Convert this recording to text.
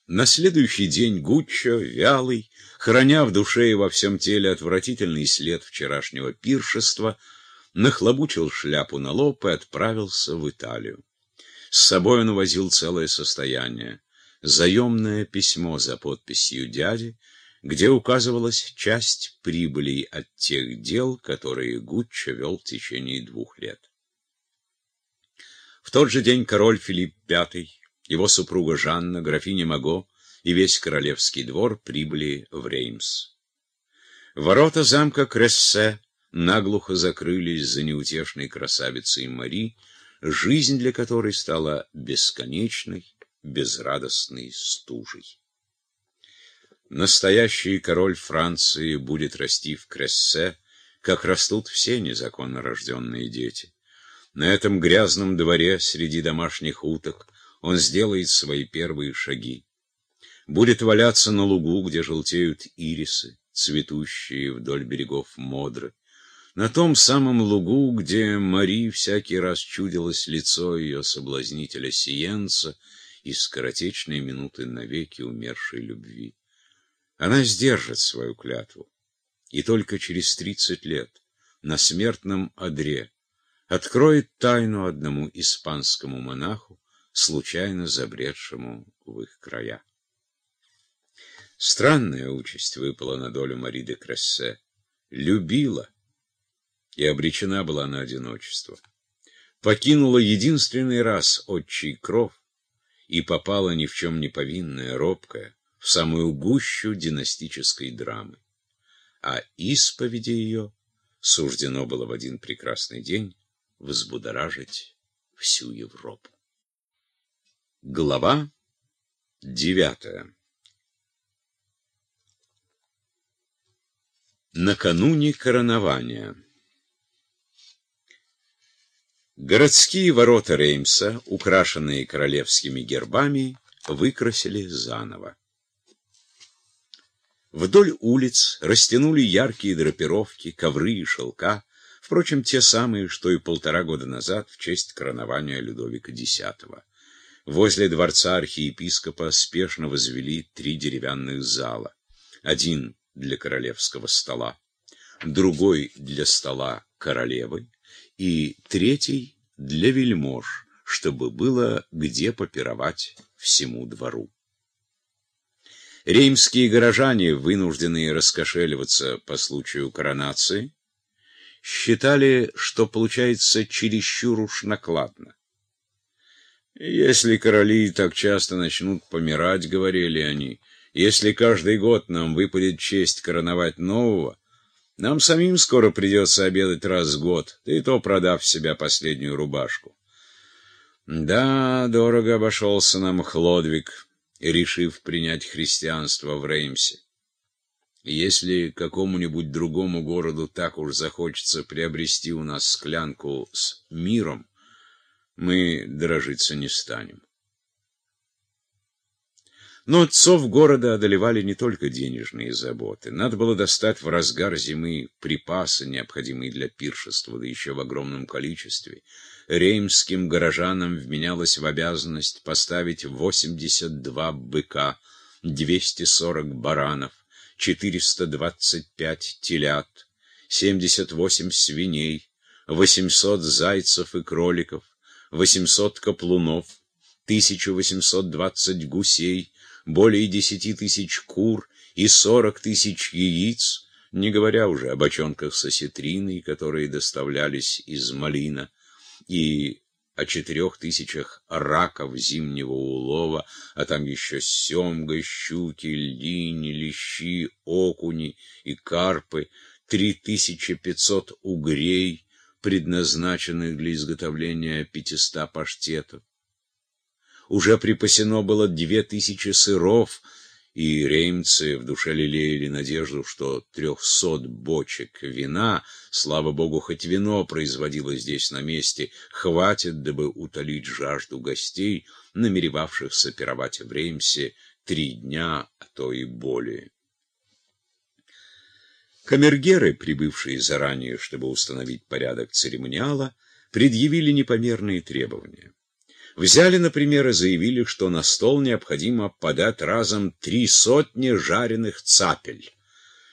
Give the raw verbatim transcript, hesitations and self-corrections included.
На следующий день Гуччо, вялый, храня в душе и во всем теле отвратительный след вчерашнего пиршества, нахлобучил шляпу на лоб и отправился в Италию. С собой он возил целое состояние. Заемное письмо за подписью дяди, где указывалась часть прибылей от тех дел, которые Гуччо вел в течение двух лет. В тот же день король Филипп Пятый, его супруга Жанна, графиня Маго и весь королевский двор прибыли в Реймс. Ворота замка Крессе наглухо закрылись за неутешной красавицей Мари, жизнь для которой стала бесконечной, безрадостной стужей. Настоящий король Франции будет расти в Крессе, как растут все незаконно рожденные дети. На этом грязном дворе среди домашних уток он сделает свои первые шаги. Будет валяться на лугу, где желтеют ирисы, цветущие вдоль берегов Модры. На том самом лугу, где Мари всякий раз чудилось лицо ее соблазнителя Сиенца из скоротечной минуты навеки умершей любви. Она сдержит свою клятву, и только через тридцать лет на смертном одре откроет тайну одному испанскому монаху, случайно забредшему в их края. Странная участь выпала на долю Мари де Крессе. Любила, и обречена была на одиночество. Покинула единственный раз отчий кров и попала ни в чем не повинная, робкая, в самую гущу династической драмы. А исповеди ее суждено было в один прекрасный день взбудоражить всю Европу. Глава девятая. Накануне коронования. Городские ворота Реймса, украшенные королевскими гербами, выкрасили заново. Вдоль улиц растянули яркие драпировки, ковры и шелка, впрочем, те самые, что и полтора года назад в честь коронования Людовика Десятого. Возле дворца архиепископа спешно возвели три деревянных зала. Один для королевского стола, другой для стола королевы и третий для вельмож, чтобы было где попировать всему двору. Реймские горожане, вынужденные раскошеливаться по случаю коронации, считали, что получается чересчур уж накладно. «Если короли так часто начнут помирать, — говорили они, — если каждый год нам выпадет честь короновать нового, нам самим скоро придется обедать раз в год, да и то продав в себя последнюю рубашку. Да, дорого обошелся нам Хлодвиг, решив принять христианство в Реймсе. Если какому-нибудь другому городу так уж захочется приобрести у нас склянку с миром, мы дорожиться не станем». Но отцов города одолевали не только денежные заботы. Надо было достать в разгар зимы припасы, необходимые для пиршества, да еще в огромном количестве. Реймским горожанам вменялось в обязанность поставить восемьдесят два быка, двести сорок баранов, четыреста двадцать пять телят, семьдесят восемь свиней, восемьсот зайцев и кроликов, восемьсот каплунов, тысяча восемьсот двадцать гусей, более десяти тысяч кур и сорок тысяч яиц, не говоря уже о бочонках с осетриной, которые доставлялись из Малина, и о четырех тысячах раков зимнего улова, а там еще семга, щуки, лини, лещи, окуни и карпы, три тысячи пятьсот угрей, предназначенных для изготовления пятиста паштетов. Уже припасено было две тысячи сыров, и реймцы в душе лелеяли надежду, что трехсот бочек вина, слава богу, хоть вино производилось здесь на месте, хватит, дабы утолить жажду гостей, намеревавшихся пировать в Реймсе три дня, а то и более. Камергеры, прибывшие заранее, чтобы установить порядок церемониала, предъявили непомерные требования. Взяли, например, и заявили, что на стол необходимо подать разом три сотни жареных цапель.